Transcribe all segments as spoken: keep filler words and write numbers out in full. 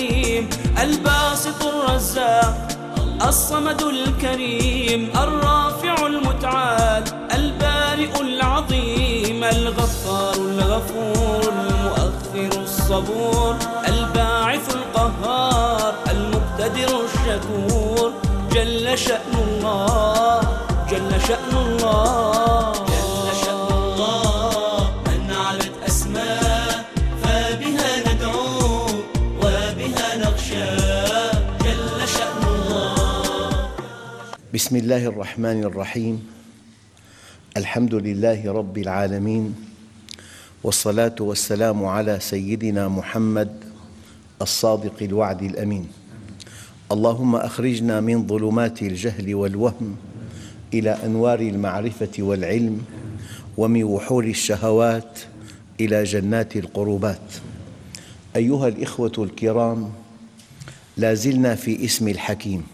الحليم الباسط الرزاق الصمد الكريم الرافع المتعال البارئ العظيم الغفار الغفور المؤخر الصبور الباعث القهار المقتدر الشكور جل شأن الله جل شأن الله جل شأن الله من علت أسماء فبها ندعو وبها نخشى جل شأن الله. بسم الله الرحمن الرحيم. الحمد لله رب العالمين، والصلاة والسلام على سيدنا محمد الصادق الوعد الأمين. اللهم أخرجنا من ظلمات الجهل والوهم إلى أنوار المعرفة والعلم، ومن وحول الشهوات إلى جنات القربات. أيها الإخوة الكرام، لا زلنا في اسم الحكيم.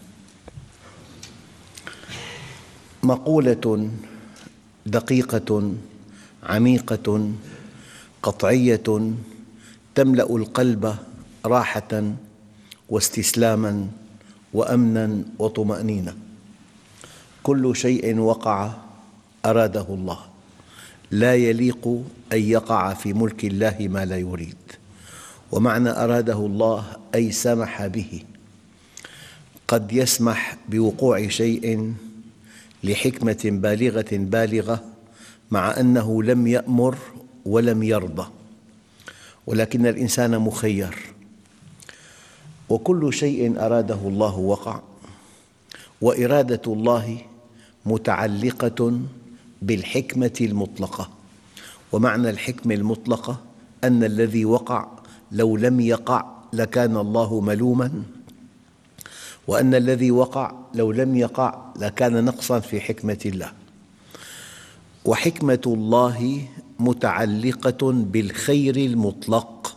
مقولة دقيقة عميقة قطعية تملأ القلب راحة واستسلاما وأمنا وطمأنينة. كل شيء وقع أراده الله، لا يليق أن يقع في ملك الله ما لا يريد. ومعنى أراده الله أي سمح به. قد يسمح بوقوع شيء لحكمة بالغة بالغة، مع أنه لم يأمر ولم يرضى، ولكن الإنسان مخير. وكل شيء أراده الله وقع، وإرادة الله متعلقة بالحكمة المطلقة. ومعنى الحكمة المطلقة أن الذي وقع لو لم يقع لكان الله ملوماً، وأن الذي وقع لو لم يقع لكان نقصاً في حكمة الله. وحكمة الله متعلقة بالخير المطلق،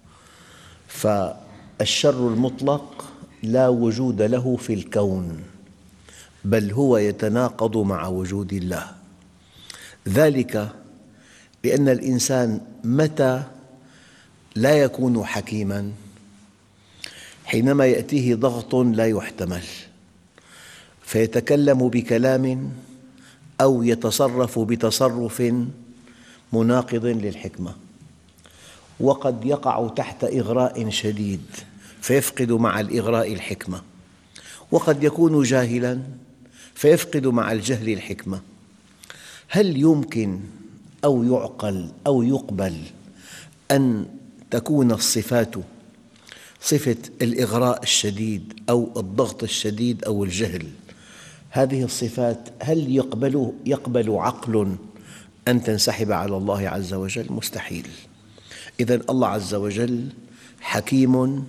فالشر المطلق لا وجود له في الكون، بل هو يتناقض مع وجود الله. ذلك لأن الإنسان متى لا يكون حكيماً؟ حينما يأتيه ضغط لا يحتمل، فيتكلم بكلام أو يتصرف بتصرف مناقض للحكمة، وقد يقع تحت إغراء شديد فيفقد مع الإغراء الحكمة، وقد يكون جاهلاً فيفقد مع الجهل الحكمة. هل يمكن أو يعقل أو يقبل أن تكون الصفات صفة الإغراء الشديد أو الضغط الشديد أو الجهل؟ هذه الصفات هل يقبل, يقبل عقل أن تنسحب على الله عز وجل؟ مستحيل. إذن الله عز وجل حكيم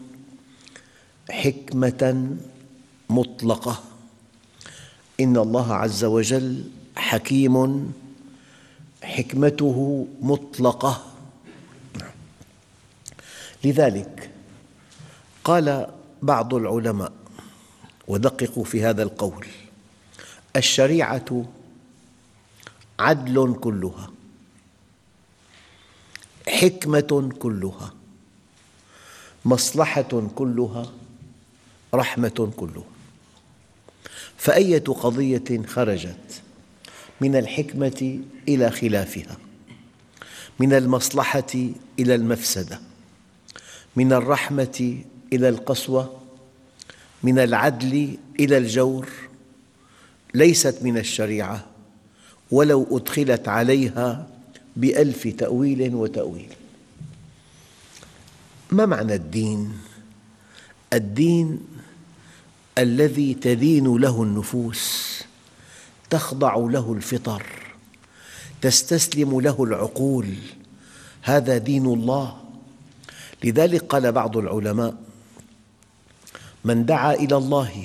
حكمة مطلقة. إن الله عز وجل حكيم حكمته مطلقة. لذلك قال بعض العلماء، ودققوا في هذا القول: الشريعة عدل كلها، حكمة كلها، مصلحة كلها، رحمة كلها. فأية قضية خرجت من الحكمة إلى خلافها، من المصلحة إلى المفسدة، من الرحمة إلى القسوة، من العدل إلى الجور، ليست من الشريعة ولو أدخلت عليها بألف تأويل وتأويل. ما معنى الدين؟ الدين الذي تلين له النفوس، تخضع له الفطر، تستسلم له العقول، هذا دين الله. لذلك قال بعض العلماء: من دعا إلى الله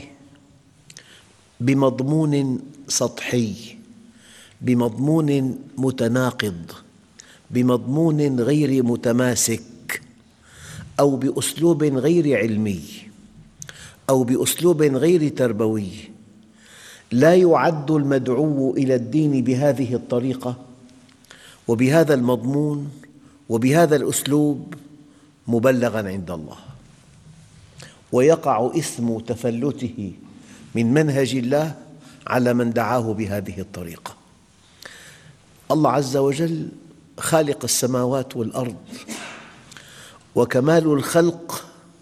بمضمون سطحي، بمضمون متناقض، بمضمون غير متماسك، أو بأسلوب غير علمي، أو بأسلوب غير تربوي، لا يعد المدعو إلى الدين بهذه الطريقة وبهذا المضمون وبهذا الأسلوب مبلغاً عند الله. ويقع إثم تفلته من منهج الله على من دعاه بهذه الطريقة. الله عز وجل خالق السماوات والأرض، وكمال الخلق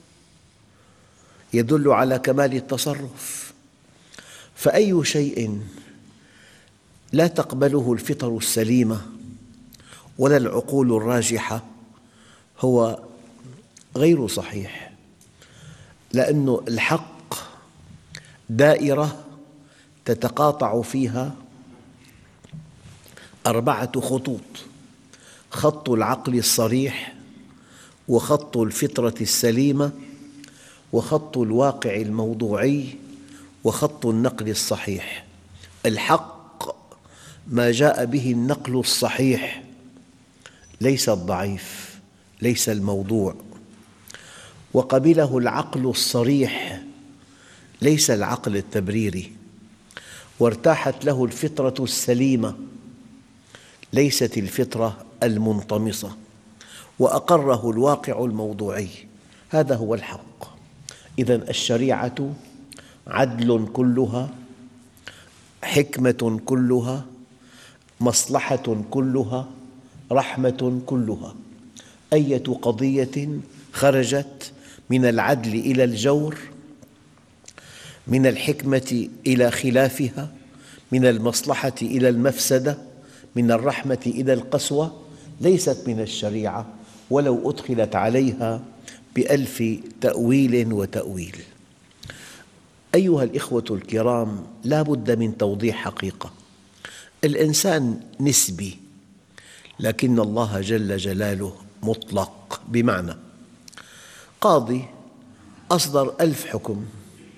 يدل على كمال التصرف، فأي شيء لا تقبله الفطر السليمة ولا العقول الراجحة هو غير صحيح، لأن الحق دائرة تتقاطع فيها أربعة خطوط: خط العقل الصريح، وخط الفطرة السليمة، وخط الواقع الموضوعي، وخط النقل الصحيح. الحق ما جاء به النقل الصحيح، ليس الضعيف، ليس الموضوع، وقبله العقل الصريح، ليس العقل التبريري، وارتاحت له الفطرة السليمة، ليست الفطرة المنطمسة، وأقره الواقع الموضوعي. هذا هو الحق. إذن الشريعة عدل كلها، حكمة كلها، مصلحة كلها، رحمة كلها. أية قضية خرجت من العدل إلى الجور، من الحكمة إلى خلافها، من المصلحة إلى المفسدة، من الرحمة إلى القسوة، ليست من الشريعة ولو أدخلت عليها بألف تأويل وتأويل. أيها الإخوة الكرام، لا بد من توضيح حقيقة: الإنسان نسبي، لكن الله جل جلاله مطلق، بمعنى قاضي أصدر ألف حكم،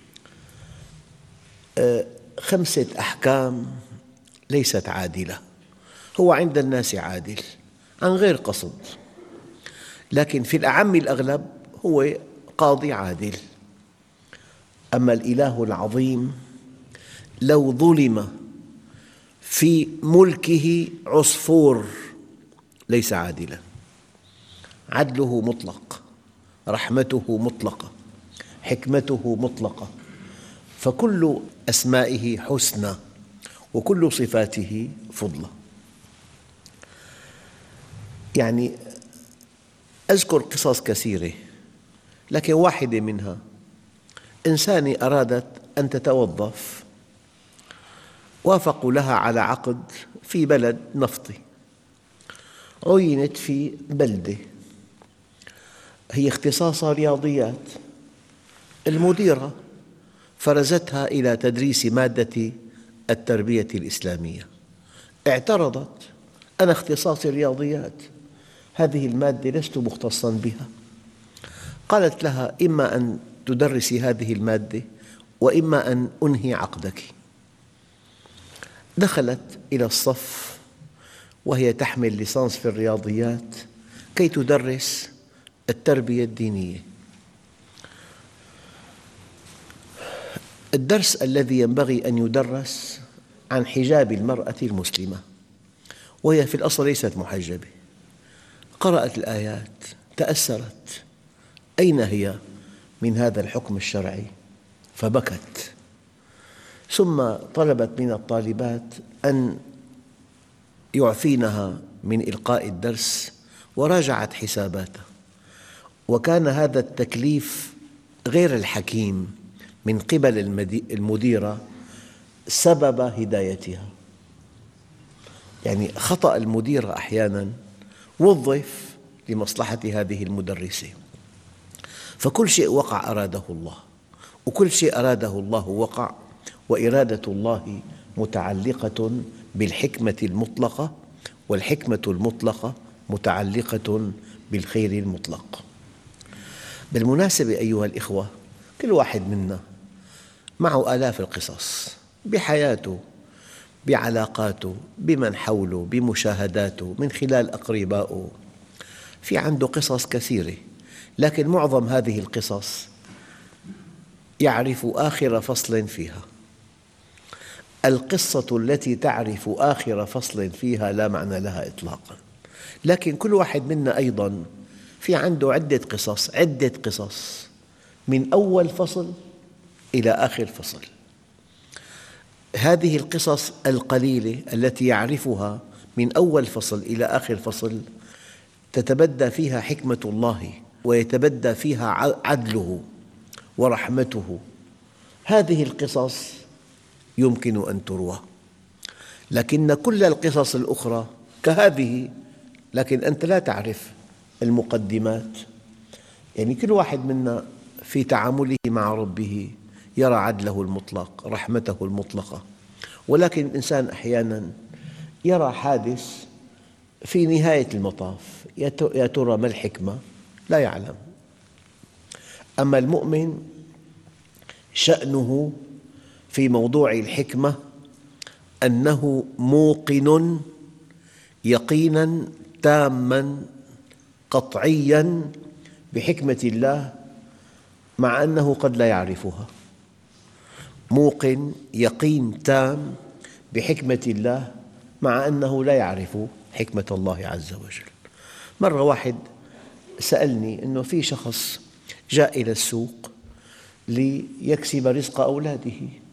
خمسة أحكام ليست عادلة، هو عند الناس عادل عن غير قصد، لكن في الأعم الأغلب هو قاضي عادل. أما الإله العظيم لو ظلم في ملكه عصفور ليس عادلاً، عدله مطلق، رحمته مطلقة، حكمته مطلقة، فكل أسمائه حسنى وكل صفاته فضلى. يعني أذكر قصص كثيرة، لكن واحدة منها: إنسانة أرادت أن تتوظف، وافقوا لها على عقد في بلد نفطي، عينت في بلدة هي اختصاصها رياضيات، المديرة فرزتها إلى تدريس مادة التربية الإسلامية، اعترضت: أنا اختصاصي رياضيات، هذه المادة لست مختصاً بها. قالت لها: إما أن تدرسي هذه المادة وإما أن أنهي عقدك. دخلت إلى الصف وهي تحمل ليسانس في الرياضيات كي تدرس التربية الدينية. الدرس الذي ينبغي أن يدرس عن حجاب المرأة المسلمة، وهي في الأصل ليست محجبة. قرأت الآيات، تأثرت: أين هي من هذا الحكم الشرعي؟ فبكت. ثم طلبت من الطالبات أن يعفينها من إلقاء الدرس، وراجعت حساباتها، وكان هذا التكليف غير الحكيم من قبل المديرة سبب هدايتها. يعني خطأ المديرة أحياناً وظف لمصلحة هذه المدرسة. فكل شيء وقع أراده الله، وكل شيء أراده الله وقع، وإرادة الله متعلقة بالحكمة المطلقة، والحكمة المطلقة متعلقة بالخير المطلق. بالمناسبة أيها الإخوة، كل واحد منا معه آلاف القصص بحياته، بعلاقاته، بمن حوله، بمشاهداته، من خلال أقربائه، في عنده قصص كثيرة، لكن معظم هذه القصص يعرف آخر فصل فيها. القصة التي تعرف آخر فصل فيها لا معنى لها إطلاقاً، لكن كل واحد منا أيضاً في عنده عدة قصص عدة قصص من أول فصل إلى آخر فصل. هذه القصص القليلة التي يعرفها من أول فصل إلى آخر فصل تتبدى فيها حكمة الله ويتبدى فيها عدله ورحمته. هذه القصص يمكن أن تروى، لكن كل القصص الأخرى كهذه، لكن أنت لا تعرف المقدمات. يعني كل واحد منا في تعامله مع ربه يرى عدله المطلق، رحمته المطلقة، ولكن الإنسان أحياناً يرى حادث في نهاية المطاف، يا ترى ما الحكمة؟ لا يعلم. أما المؤمن شأنه في موضوع الحكمة أنه موقن يقيناً تاماً قطعياً بحكمة الله، مع أنه قد لا يعرفها. موقن يقين تام بحكمة الله مع أنه لا يعرف حكمة الله عز وجل. مرة واحد سألني أنه في شخص جاء إلى السوق ليكسب رزق أولاده،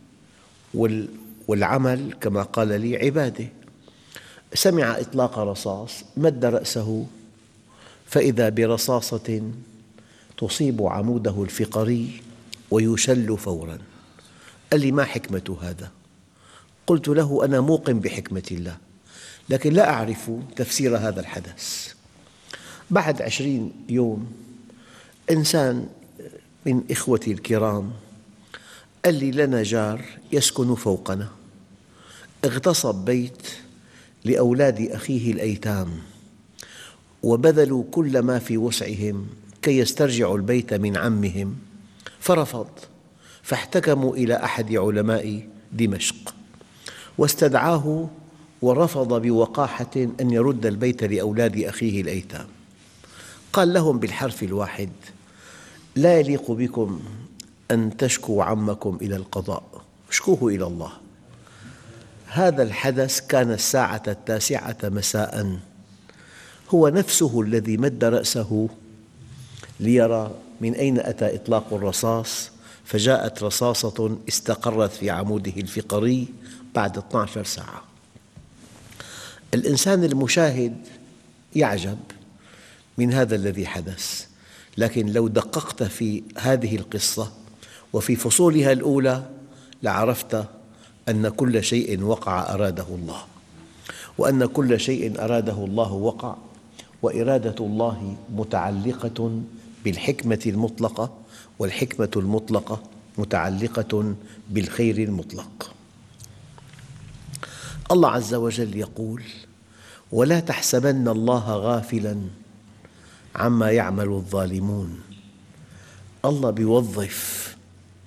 والعمل كما قال لي عبادة. سمع إطلاق رصاص، مد رأسه فإذا برصاصة تصيب عموده الفقري ويشل فوراً. قال لي: ما حكمة هذا؟ قلت له: أنا موقن بحكمة الله، لكن لا أعرف تفسير هذا الحدث. بعد عشرين يوم إنسان من إخوتي الكرام قال لي: لنا جار يسكن فوقنا، اغتصب بيت لأولاد أخيه الأيتام، وبذلوا كل ما في وسعهم كي يسترجعوا البيت من عمهم، فرفض، فاحتكموا إلى أحد علماء دمشق واستدعاه، ورفض بوقاحة أن يرد البيت لأولاد أخيه الأيتام. قال لهم بالحرف الواحد: لا يليق بكم أن تشكوا عمكم إلى القضاء، اشكوه إلى الله. هذا الحدث كان الساعة التاسعة مساءً، هو نفسه الذي مد رأسه ليرى من أين أتى إطلاق الرصاص، فجاءت رصاصة استقرت في عموده الفقري بعد اثنتي عشرة ساعة. الإنسان المشاهد يعجب من هذا الذي حدث، لكن لو دققت في هذه القصة وفي فصولها الأولى لعرفت أن كل شيء وقع أراده الله، وأن كل شيء أراده الله وقع، وإرادة الله متعلقة بالحكمة المطلقة، والحكمة المطلقة متعلقة بالخير المطلق. الله عز وجل يقول: ولا تحسبن الله غافلاً عما يعمل الظالمون. الله يوظف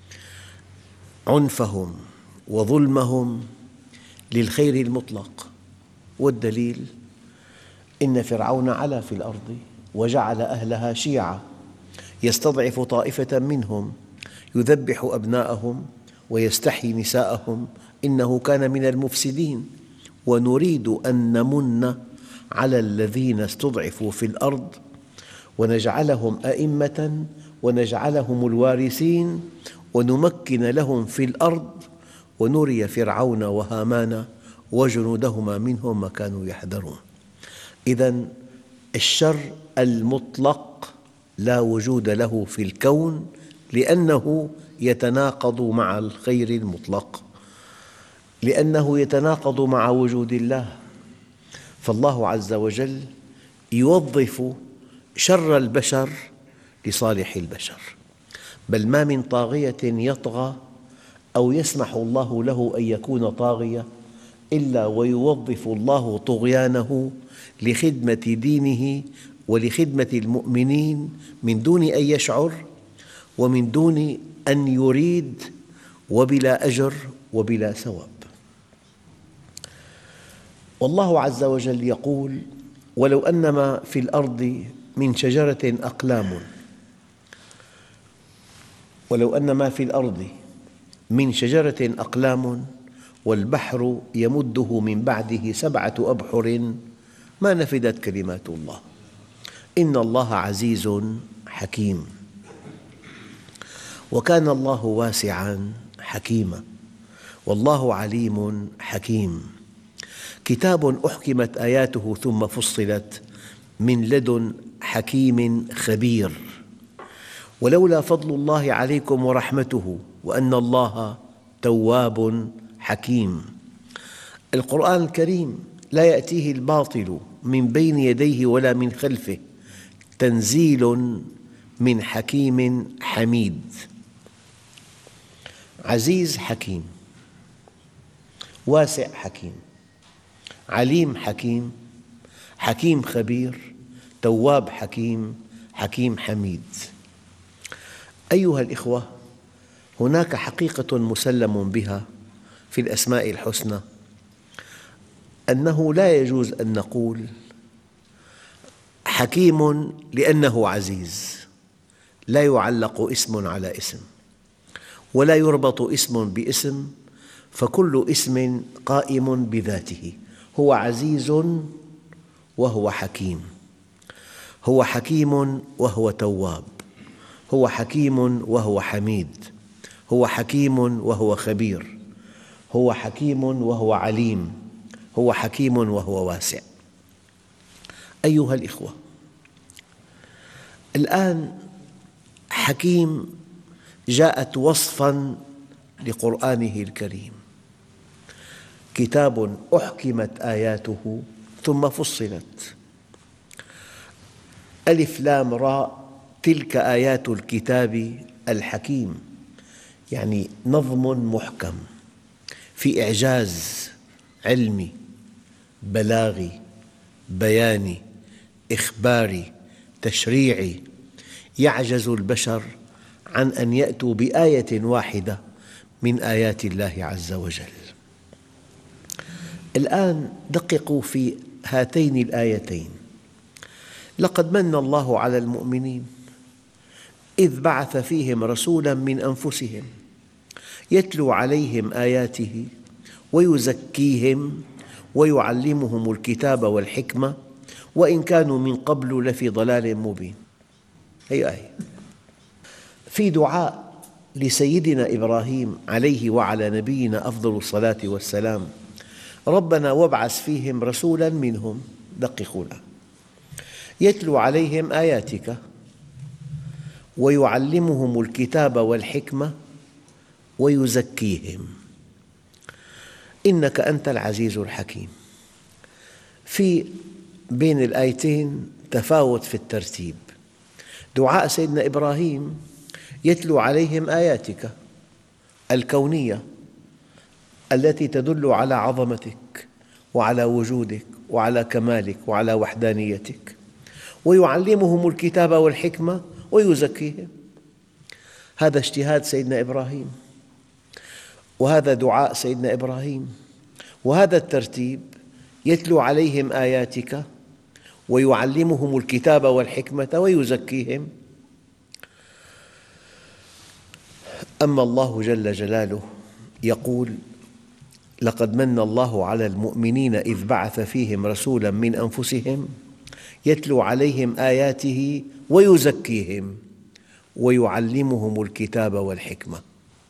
عنفهم وظلمهم للخير المطلق، والدليل: إن فرعون علا في الأرض وجعل أهلها شيعاً يستضعف طائفة منهم يذبح أبناءهم ويستحيي نساءهم إنه كان من المفسدين، ونريد أن نمن على الذين استضعفوا في الأرض ونجعلهم أئمة ونجعلهم الوارثين ونمكن لهم في الأرض ونري فرعون وهامان وجنودهما منهم ما كانوا يحذرون. إذن الشر المطلق لا وجود له في الكون، لأنه يتناقض مع الخير المطلق، لأنه يتناقض مع وجود الله. فالله عز وجل يوظف شر البشر لصالح البشر، بل ما من طاغية يطغى أو يسمح الله له أن يكون طاغية إلا ويوظف الله طغيانه لخدمة دينه ولخدمة المؤمنين من دون أن يشعر ومن دون أن يريد، وبلا أجر وبلا ثواب. والله عز وجل يقول: ولو أن ما في الأرض من شجرة أقلام ولو أن ما في الأرض من شجرة أقلام والبحر يمده من بعده سبعة أبحر ما نفدت كلمات الله إن الله عزيز حكيم. وكان الله واسعاً حكيماً والله عليم حكيم. كتاب أحكمت آياته ثم فصلت من لدن حكيم خبير. ولولا فضل الله عليكم ورحمته وأن الله تواب حكيم. القرآن الكريم لا يأتيه الباطل من بين يديه ولا من خلفه، تنزيل من حكيم حميد. عزيز حكيم، واسع حكيم، عليم حكيم، حكيم خبير، تواب حكيم، حكيم حميد. أيها الإخوة، هناك حقيقة مسلم بها في الأسماء الحسنى، أنه لا يجوز أن نقول حكيم لأنه عزيز، لا يعلق اسم على اسم ولا يربط اسم باسم، فكل اسم قائم بذاته. هو عزيز وهو حكيم، هو حكيم وهو تواب، هو حكيم وهو حميد، هو حكيم وهو خبير، هو حكيم وهو عليم، هو حكيم وهو واسع. أيها الإخوة، الآن حكيم جاءت وصفاً لقرآنه الكريم، كتاب أحكمت آياته ثم فصلت. ألف لام راء، تلك آيات الكتاب الحكيم، يعني نظم محكم في إعجاز علمي بلاغي بياني إخباري تشريعي، يعجز البشر عن أن يأتوا بآية واحدة من آيات الله عز وجل. الآن دققوا في هاتين الآيتين: لقد من الله على المؤمنين إذ بعث فيهم رسولاً من أنفسهم يتلو عليهم آياته ويزكيهم ويعلمهم الكتاب والحكمة وإن كانوا من قبل لفي ضلال مبين. هي آية في دعاء لسيدنا إبراهيم عليه وعلى نبينا أفضل الصلاة والسلام: ربنا وابعث فيهم رسولاً منهم، دققوا له، يتلو عليهم آياتك ويعلمهم الكتاب والحكمة ويزكيهم إنك أنت العزيز الحكيم. في بين الآيتين تفاوت في الترتيب. دعاء سيدنا إبراهيم يتلو عليهم آياتك الكونية التي تدل على عظمتك وعلى وجودك وعلى كمالك وعلى وحدانيتك، ويعلمهم الكتاب والحكمة ويزكيهم. هذا اجتهاد سيدنا إبراهيم، وهذا دعاء سيدنا إبراهيم، وهذا الترتيب: يتلو عليهم آياتك ويعلمهم الكتاب والحكمة ويزكيهم. أما الله جل جلاله يقول: لقد من الله على المؤمنين إذ بعث فيهم رسولاً من أنفسهم يتلو عليهم آياته ويزكيهم ويعلمهم الكتاب والحكمة.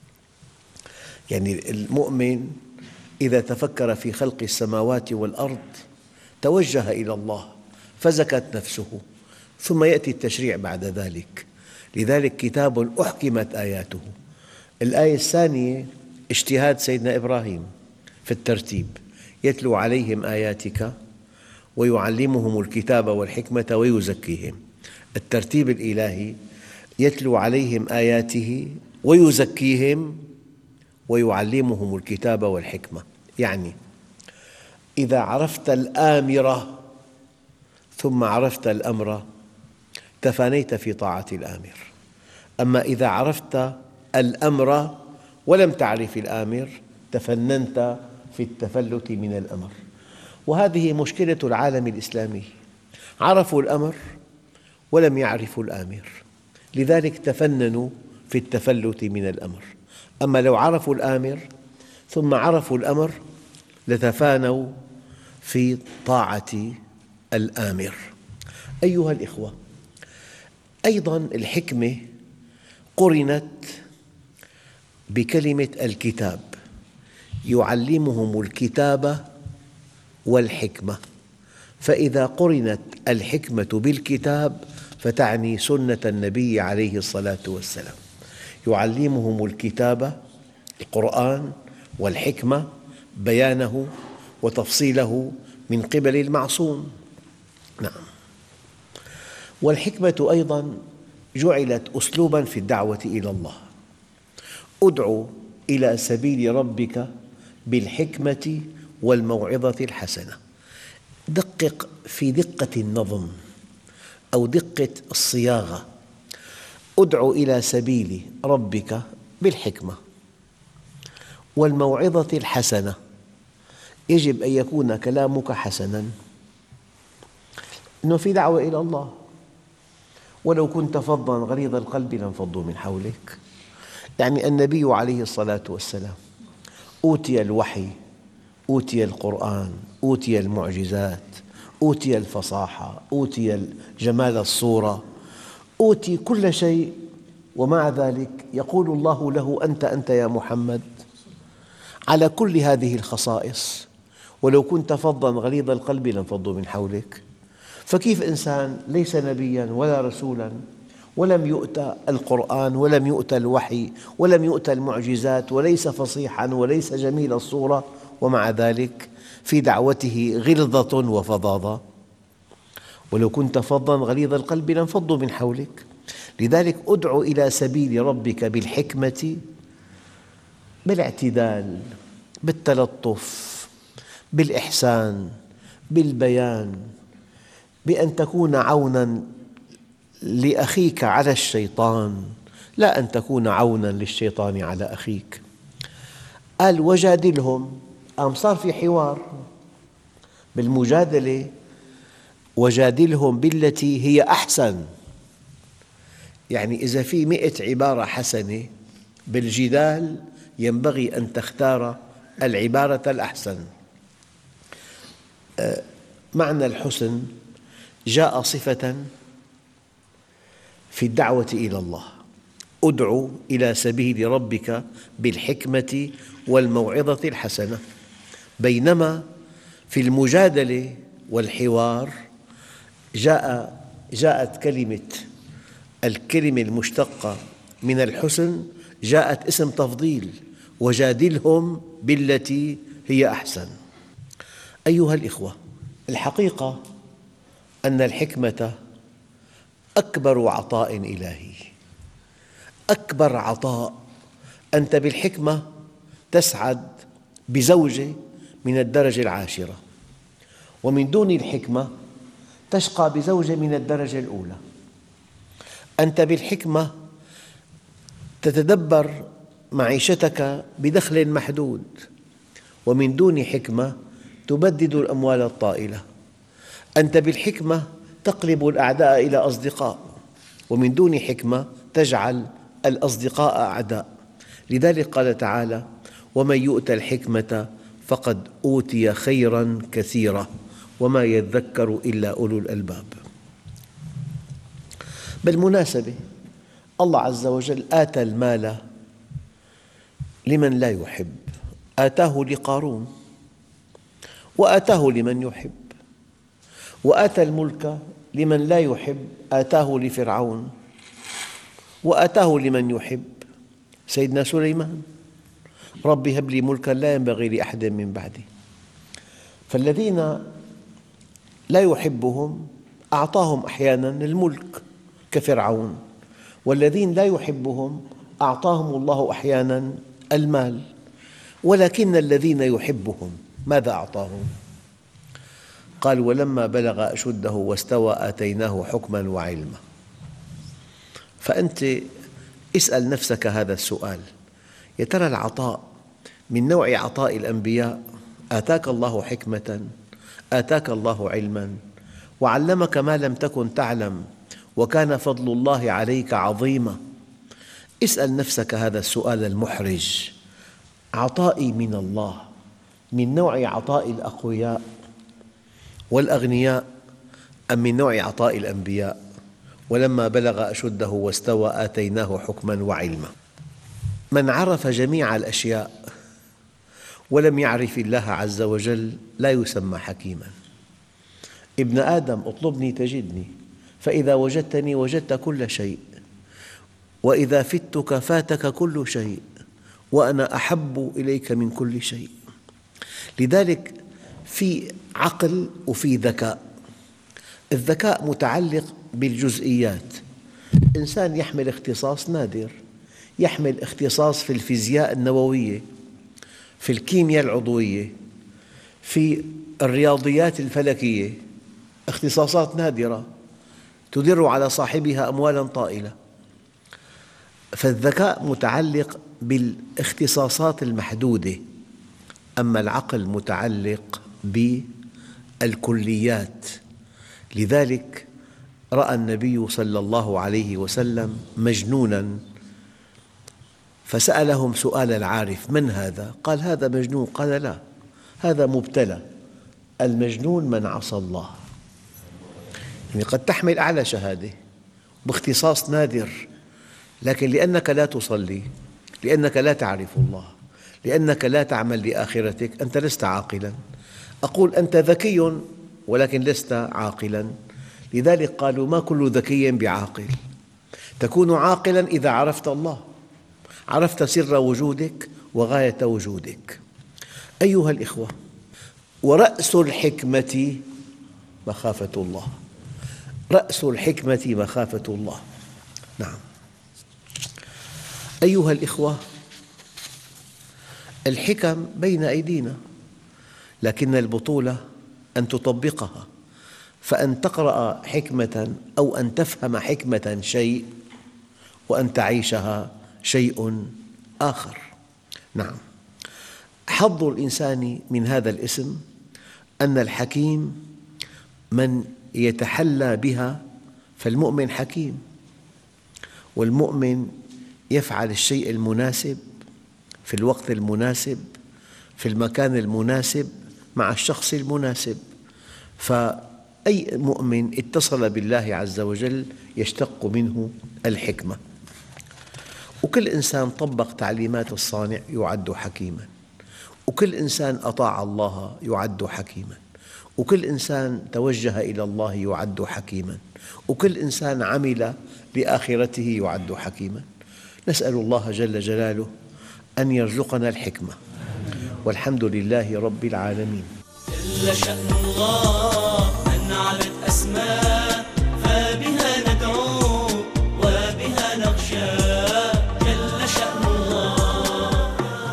يعني المؤمن إذا تفكر في خلق السماوات والأرض توجه إلى الله فزكت نفسه، ثم يأتي التشريع بعد ذلك. لذلك كتاب أحكمت آياته. الآية الثانية اجتهاد سيدنا إبراهيم في الترتيب: يتلو عليهم آياتك ويعلمهم الكتاب والحكمة ويزكيهم. الترتيب الإلهي: يتلو عليهم آياته ويزكيهم ويعلمهم الكتاب والحكمة. يعني إذا عرفت الآمر ثم عرفت الأمر تفانيت في طاعة الآمر، أما إذا عرفت الأمر ولم تعرف الآمر تفننت في التفلت من الأمر. وهذه مشكلة العالم الإسلامي، عرفوا الأمر ولم يعرفوا الآمر، لذلك تفننوا في التفلت من الأمر. أما لو عرفوا الآمر ثم عرفوا الأمر لتفانوا في طاعة الآمر. أيها الإخوة، أيضاً الحكمة قرنت بكلمة الكتاب، يعلمهم الكتاب والحكمة، فإذا قرنت الحكمة بالكتاب فتعني سنة النبي عليه الصلاة والسلام. يعلمهم الكتاب القرآن والحكمة بيانه وتفصيله من قبل المعصوم. نعم. والحكمة أيضاً جعلت أسلوباً في الدعوة إلى الله. ادع إلى سبيل ربك بالحكمة والموعظة الحسنة. دقق في دقة النظم أو دقة الصياغة. ادع إلى سبيل ربك بالحكمة والموعظة الحسنة. يجب أن يكون كلامك حسناً، إنه في دعوة إلى الله. ولو كنت فظاً غليظ القلب لانفضوا من حولك. يعني النبي عليه الصلاة والسلام أوتي الوحي، أوتي القرآن، أوتي المعجزات، أوتي الفصاحة، أوتي جمال الصورة، أوتي كل شيء، ومع ذلك يقول الله له: أنت أنت يا محمد، على كل هذه الخصائص. ولو كنت فظاً غليظ القلب لانفضوا من حولك. فكيف إنسان ليس نبياً ولا رسولاً ولم يؤتى القرآن ولم يؤتى الوحي ولم يؤتى المعجزات وليس فصيحاً وليس جميل الصورة، ومع ذلك في دعوته غلظة وفظاظة؟ ولو كنت فظاً غليظ القلب لانفضوا من حولك. لذلك ادع إلى سبيل ربك بالحكمة، بالاعتدال، بالتلطف، بالإحسان، بالبيان، بأن تكون عوناً لأخيك على الشيطان، لا أن تكون عوناً للشيطان على أخيك. قال: وجادلهم. قام صار في حوار. بالمجادلة وجادلهم بالتي هي أحسن. يعني إذا في مئة عبارة حسنة بالجدال ينبغي أن تختار العبارة الأحسن. معنى الحسن جاء صفة في الدعوة إلى الله. ادع إلى سبيل ربك بالحكمة والموعظة الحسنة. بينما في المجادلة والحوار جاء جاءت كلمة الكلمة المشتقة من الحسن، جاءت اسم تفضيل: وجادلهم بالتي هي أحسن. أيها الإخوة، الحقيقة أن الحكمة أكبر عطاء إلهي، أكبر عطاء. أنت بالحكمة تسعد بزوجة من الدرجة العاشرة، ومن دون الحكمة تشقى بزوجة من الدرجة الأولى. أنت بالحكمة تتدبر معيشتك بدخل محدود، ومن دون حكمة تبدد الأموال الطائلة. أنت بالحكمة تقلب الأعداء إلى أصدقاء، ومن دون حكمة تجعل الأصدقاء أعداء. لذلك قال تعالى: ومن يؤت الحكمة فقد أوتي خيراً كثيراً وما يذكر إلا أولو الألباب. بالمناسبة، الله عز وجل آتى المال لمن لا يحب، آتاه لقارون، وآتاه لمن يحب، وآتى الملك لمن لا يحب، آتاه لفرعون، وآتاه لمن يحب، سيدنا سليمان: رب هب لي ملكاً لا ينبغي لأحد من بعدي. فالذين لا يحبهم أعطاهم أحياناً الملك كفرعون، والذين لا يحبهم أعطاهم الله أحياناً المال. ولكن الذين يحبهم ماذا أعطاهم؟ قال: ولما بلغ أشده واستوى آتيناه حكماً وعلما. فأنت اسأل نفسك هذا السؤال: يا ترى العطاء من نوع عطاء الأنبياء؟ آتاك الله حكمة، آتاك الله علما، وعلمك ما لم تكن تعلم، وكان فضل الله عليك عظيما. اسأل نفسك هذا السؤال المحرج: عطائي من الله من نوع عطاء الأقوياء والأغنياء، أم من نوع عطاء الأنبياء؟ ولما بلغ أشده واستوى آتيناه حكما وعلما. من عرف جميع الأشياء ولم يعرف الله عز وجل لا يسمى حكيماً. ابن آدم اطلبني تجدني، فإذا وجدتني وجدت كل شيء، وإذا فتك فاتك كل شيء، وأنا أحب إليك من كل شيء. لذلك في عقل وفي ذكاء. الذكاء متعلق بالجزئيات. إنسان يحمل اختصاص نادر، يحمل اختصاص في الفيزياء النووية، في الكيمياء العضوية، في الرياضيات الفلكية، اختصاصات نادرة تدر على صاحبها أموالاً طائلة. فالذكاء متعلق بالاختصاصات المحدودة، أما العقل متعلق بالكليات. لذلك رأى النبي صلى الله عليه وسلم مجنوناً فسألهم سؤال العارف: من هذا؟ قال: هذا مجنون. قال: لا، هذا مبتلى. المجنون من عصى الله. يعني قد تحمل أعلى شهادة باختصاص نادر، لكن لأنك لا تصلي، لأنك لا تعرف الله، لأنك لا تعمل لآخرتك، أنت لست عاقلاً. أقول أنت ذكي ولكن لست عاقلاً. لذلك قالوا: ما كل ذكي بعاقل. تكون عاقلاً إذا عرفت الله، عرفت سر وجودك وغاية وجودك. أيها الإخوة، ورأس الحكمة مخافة الله. رأس الحكمة مخافة الله. نعم. أيها الإخوة، الحكم بين أيدينا، لكن البطولة أن تطبقها. فأن تقرأ حكمة أو أن تفهم حكمة شيء، وأن تعيشها شيء آخر. نعم. حظ الإنسان من هذا الاسم أن الحكيم من يتحلى بها، فالمؤمن حكيم، والمؤمن يفعل الشيء المناسب في الوقت المناسب في المكان المناسب مع الشخص المناسب. فأي مؤمن اتصل بالله عز وجل يشتق منه الحكمة. وكل إنسان طبق تعليمات الصانع يعد حكيماً، وكل إنسان أطاع الله يعد حكيماً، وكل إنسان توجه إلى الله يعد حكيماً، وكل إنسان عمل لآخرته يعد حكيماً. نسأل الله جل جلاله أن يرزقنا الحكمة، والحمد لله رب العالمين. جل شأن الله من علت أسماء، فبها ندعو وبها نخشى. جل شأن الله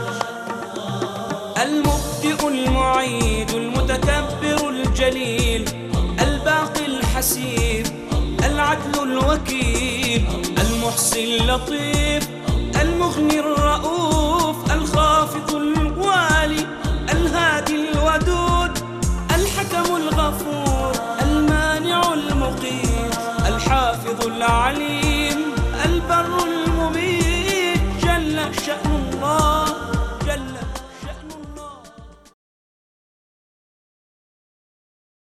المبدئ المعيد المتكبر الجليل، الباقي الحسيب، العدل الوكيل، المحصي اللطيف، المغني الرؤوف، الخافض الوالي، الهادي الودود، الحكم الغفور، المانع المقيت، الحافظ العليم، البر المميت. جل شأنه